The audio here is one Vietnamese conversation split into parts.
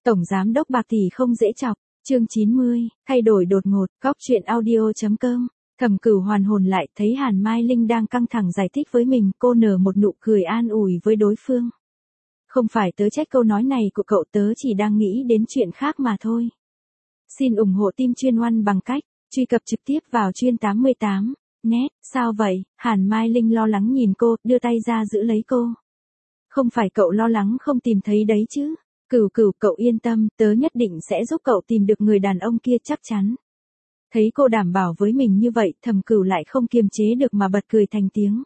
Tổng giám đốc bạc tỷ không dễ chọc, chương 90, thay đổi đột ngột, góc truyện audio.com. Thẩm Cửu hoàn hồn lại, thấy Hàn Mai Linh đang căng thẳng giải thích với mình, cô nở một nụ cười an ủi với đối phương. Không phải tớ trách câu nói này của cậu, tớ chỉ đang nghĩ đến chuyện khác mà thôi. Xin ủng hộ team chuyên One bằng cách truy cập trực tiếp vào chuyên 88. Net, sao vậy? Hàn Mai Linh lo lắng nhìn cô, đưa tay ra giữ lấy cô. Không phải cậu lo lắng không tìm thấy đấy chứ? Cửu, cậu yên tâm, tớ nhất định sẽ giúp cậu tìm được người đàn ông kia chắc chắn. Thấy cô đảm bảo với mình như vậy, Thẩm Cửu lại không kiềm chế được mà bật cười thành tiếng.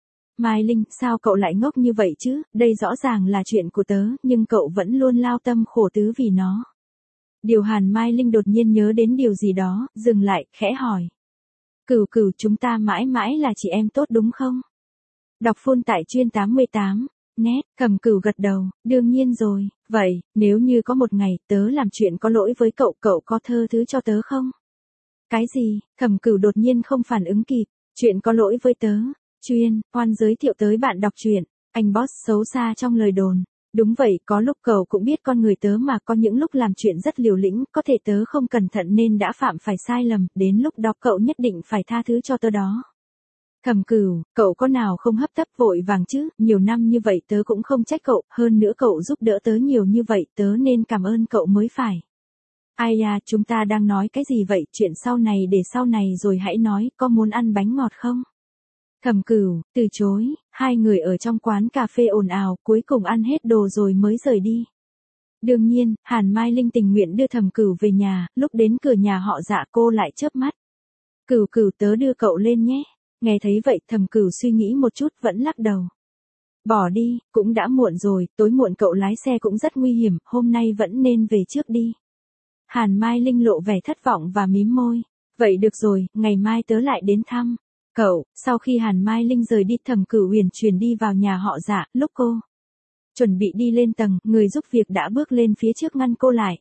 Mai Linh, sao cậu lại ngốc như vậy chứ? Đây rõ ràng là chuyện của tớ, nhưng cậu vẫn luôn lao tâm khổ tứ vì nó. Điều Hàn Mai Linh đột nhiên nhớ đến điều gì đó, dừng lại, khẽ hỏi. Cửu, chúng ta mãi mãi là chị em tốt đúng không? Đọc full tại chuyên 88. Net, Thẩm Cửu gật đầu, đương nhiên rồi, vậy, nếu như có một ngày tớ làm chuyện có lỗi với cậu, cậu có tha thứ cho tớ không? Cái gì? Thẩm Cửu đột nhiên không phản ứng kịp, chuyện có lỗi với tớ. Chuyên, Oan giới thiệu tới bạn đọc truyện, anh boss xấu xa trong lời đồn. Đúng vậy, có lúc cậu cũng biết con người tớ mà, có những lúc làm chuyện rất liều lĩnh, có thể tớ không cẩn thận nên đã phạm phải sai lầm, đến lúc đó cậu nhất định phải tha thứ cho tớ đó. Thẩm Cửu, cậu có nào không hấp tấp vội vàng chứ, nhiều năm như vậy tớ cũng không trách cậu, hơn nữa cậu giúp đỡ tớ nhiều như vậy, tớ nên cảm ơn cậu mới phải. Ai da, chúng ta đang nói cái gì vậy, chuyện sau này để sau này rồi hãy nói, có muốn ăn bánh ngọt không? Thẩm Cửu, từ chối, hai người ở trong quán cà phê ồn ào, cuối cùng ăn hết đồ rồi mới rời đi. Đương nhiên, Hàn Mai Linh tình nguyện đưa Thẩm Cửu về nhà, lúc đến cửa nhà họ Dạ cô lại chớp mắt. Cửu, tớ đưa cậu lên nhé. Nghe thấy vậy, Thẩm Cửu suy nghĩ một chút vẫn lắc đầu. Bỏ đi, cũng đã muộn rồi, tối muộn cậu lái xe cũng rất nguy hiểm, hôm nay vẫn nên về trước đi. Hàn Mai Linh lộ vẻ thất vọng và mím môi. Vậy được rồi, ngày mai tớ lại đến thăm. Cậu, sau khi Hàn Mai Linh rời đi, Thẩm Cửu uyển chuyển đi vào nhà họ Dạ, lúc cô chuẩn bị đi lên tầng, người giúp việc đã bước lên phía trước ngăn cô lại.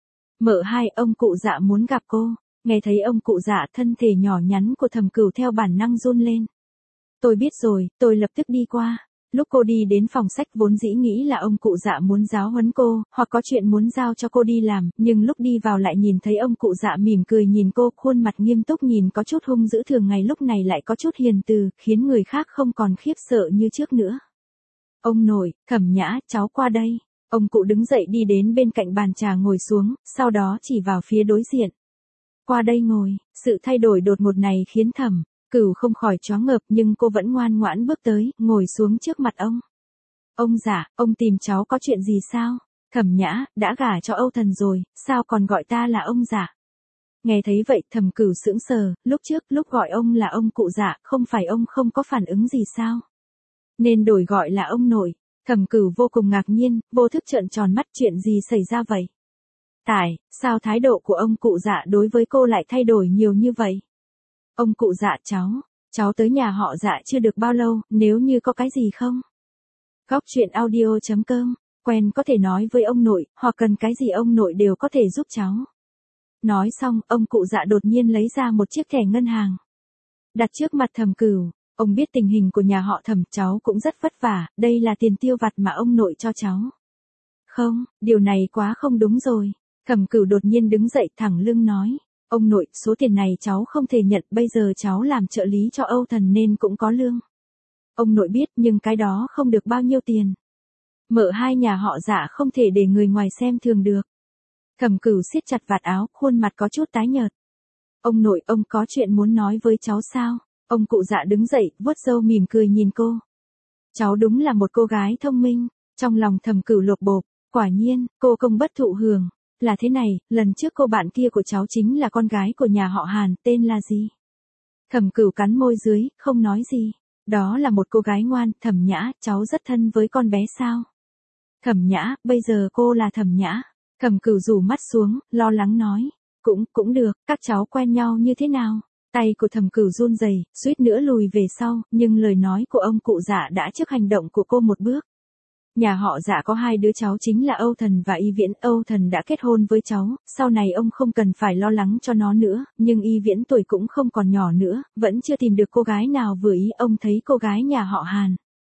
Mợ hai, ông cụ Dạ muốn gặp cô. Nghe thấy ông cụ Dạ, thân thể nhỏ nhắn của Thẩm Cửu theo bản năng run lên. Tôi biết rồi, tôi lập tức đi qua. Lúc cô đi đến phòng sách vốn dĩ nghĩ là ông cụ Dạ muốn giáo huấn cô, hoặc có chuyện muốn giao cho cô đi làm, nhưng lúc đi vào lại nhìn thấy ông cụ Dạ mỉm cười nhìn cô, khuôn mặt nghiêm túc nhìn có chút hung dữ, thường ngày lúc này lại có chút hiền từ, khiến người khác không còn khiếp sợ như trước nữa. Ông nội, Thẩm Nhã, cháu qua đây. Ông cụ đứng dậy đi đến bên cạnh bàn trà ngồi xuống, sau đó chỉ vào phía đối diện. Qua đây ngồi, sự thay đổi đột ngột này khiến Thẩm Cửu không khỏi choáng ngợp, nhưng cô vẫn ngoan ngoãn bước tới, ngồi xuống trước mặt ông. Ông Dạ, ông tìm cháu có chuyện gì sao? Thẩm Nhã, đã gả cho Âu Thần rồi, sao còn gọi ta là ông Dạ? Nghe thấy vậy, Thẩm Cửu sững sờ, lúc trước, lúc gọi ông là ông cụ Dạ, không phải ông không có phản ứng gì sao? Nên đổi gọi là ông nội. Thẩm Cửu vô cùng ngạc nhiên, vô thức trợn tròn mắt, chuyện gì xảy ra vậy? Sao thái độ của ông cụ Dạ đối với cô lại thay đổi nhiều như vậy? Ông cụ Dạ, cháu tới nhà họ Dạ chưa được bao lâu, nếu như có cái gì không? Góc truyện audio.com, quen có thể nói với ông nội, hoặc cần cái gì ông nội đều có thể giúp cháu. Nói xong, ông cụ Dạ đột nhiên lấy ra một chiếc thẻ ngân hàng. Đặt trước mặt Thẩm Cửu, ông biết tình hình của nhà họ Thẩm, cháu cũng rất vất vả, đây là tiền tiêu vặt mà ông nội cho cháu. Không, điều này quá không đúng rồi. Thẩm Cửu đột nhiên đứng dậy thẳng lưng nói. Ông nội, số tiền này cháu không thể nhận, bây giờ cháu làm trợ lý cho Âu Thần nên cũng có lương. Ông nội biết, nhưng cái đó không được bao nhiêu tiền. Mợ hai, nhà họ Dạ không thể để người ngoài xem thường được. Thẩm Cửu siết chặt vạt áo, khuôn mặt có chút tái nhợt. Ông nội, ông có chuyện muốn nói với cháu sao? Ông cụ Dạ đứng dậy, vuốt râu mỉm cười nhìn cô. Cháu đúng là một cô gái thông minh. Trong lòng Thẩm Cửu lột bột, quả nhiên, cô công bất thụ hưởng. Là thế này, lần trước cô bạn kia của cháu chính là con gái của nhà họ Hàn, tên là gì? Thẩm Cửu cắn môi dưới, không nói gì. Đó là một cô gái ngoan, Thẩm Nhã, cháu rất thân với con bé sao? Thẩm Nhã, bây giờ cô là Thẩm Nhã. Thẩm Cửu rủ mắt xuống, lo lắng nói. Cũng được, các cháu quen nhau như thế nào? Tay của Thẩm Cửu run rẩy, suýt nữa lùi về sau, nhưng lời nói của ông cụ Dạ đã trước hành động của cô một bước. Nhà họ Dạ có hai đứa cháu chính là Âu Thần và Y Viễn. Âu Thần đã kết hôn với cháu, sau này ông không cần phải lo lắng cho nó nữa, nhưng Y Viễn tuổi cũng không còn nhỏ nữa, vẫn chưa tìm được cô gái nào vừa ý, ông thấy cô gái nhà họ Hàn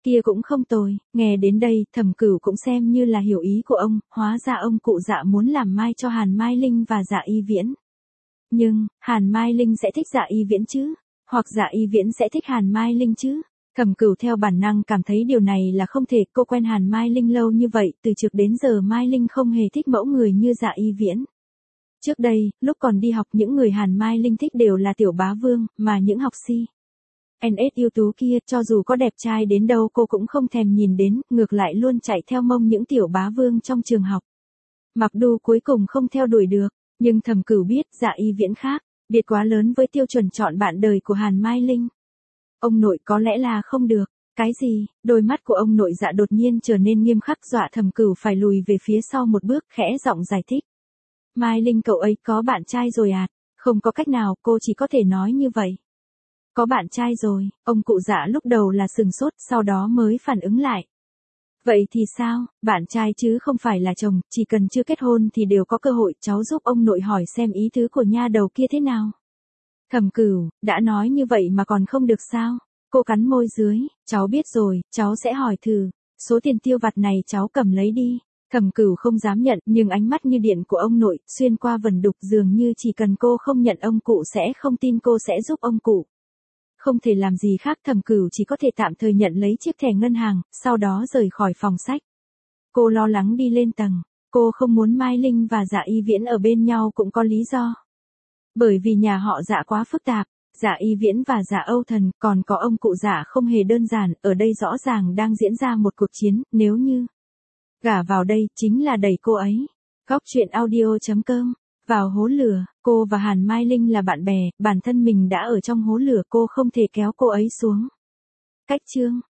Kia cũng không tồi, nghe đến đây, Thẩm Cửu cũng xem như là hiểu ý của ông, hóa ra ông cụ Dạ muốn làm mai cho Hàn Mai Linh và Dạ Y Viễn. Nhưng, Hàn Mai Linh sẽ thích Dạ Y Viễn chứ? Hoặc Dạ Y Viễn sẽ thích Hàn Mai Linh chứ? Thẩm Cửu theo bản năng cảm thấy điều này là không thể, cô quen Hàn Mai Linh lâu như vậy, từ trước đến giờ Mai Linh không hề thích mẫu người như Dạ Y Viễn. Trước đây, lúc còn đi học những người Hàn Mai Linh thích đều là tiểu bá vương, mà những học si. NS ưu tú kia, cho dù có đẹp trai đến đâu cô cũng không thèm nhìn đến, ngược lại luôn chạy theo mông những tiểu bá vương trong trường học. Mặc dù cuối cùng không theo đuổi được, nhưng Thẩm Cửu biết Dạ Y Viễn khác, biệt quá lớn với tiêu chuẩn chọn bạn đời của Hàn Mai Linh. Ông nội có lẽ là không được. Cái gì? Đôi mắt của ông nội Dạ đột nhiên trở nên nghiêm khắc, dọa Thẩm Cửu phải lùi về phía sau một bước, khẽ giọng giải thích. Mai Linh cậu ấy có bạn trai rồi à? Không có cách nào, cô chỉ có thể nói như vậy. Có bạn trai rồi, ông cụ Dạ lúc đầu là sừng sốt, sau đó mới phản ứng lại. Vậy thì sao, bạn trai chứ không phải là chồng, chỉ cần chưa kết hôn thì đều có cơ hội, cháu giúp ông nội hỏi xem ý tứ của nha đầu kia thế nào. Thẩm Cửu, đã nói như vậy mà còn không được sao? Cô cắn môi dưới, cháu biết rồi, cháu sẽ hỏi thử, số tiền tiêu vặt này cháu cầm lấy đi. Thẩm Cửu không dám nhận, nhưng ánh mắt như điện của ông nội, xuyên qua vần đục dường như chỉ cần cô không nhận ông cụ sẽ không tin cô sẽ giúp ông cụ. Không thể làm gì khác, Thẩm Cửu chỉ có thể tạm thời nhận lấy chiếc thẻ ngân hàng, sau đó rời khỏi phòng sách. Cô lo lắng đi lên tầng, cô không muốn Mai Linh và Dạ Y Viễn ở bên nhau cũng có lý do. Bởi vì nhà họ Dạ quá phức tạp, Dạ Y Viễn và Dạ Âu Thần, còn có ông cụ Dạ không hề đơn giản, ở đây rõ ràng đang diễn ra một cuộc chiến, nếu như gả vào đây chính là đẩy cô ấy. Góc truyện audio.com. Vào hố lửa, cô và Hàn Mai Linh là bạn bè, bản thân mình đã ở trong hố lửa, cô không thể kéo cô ấy xuống. Cách chương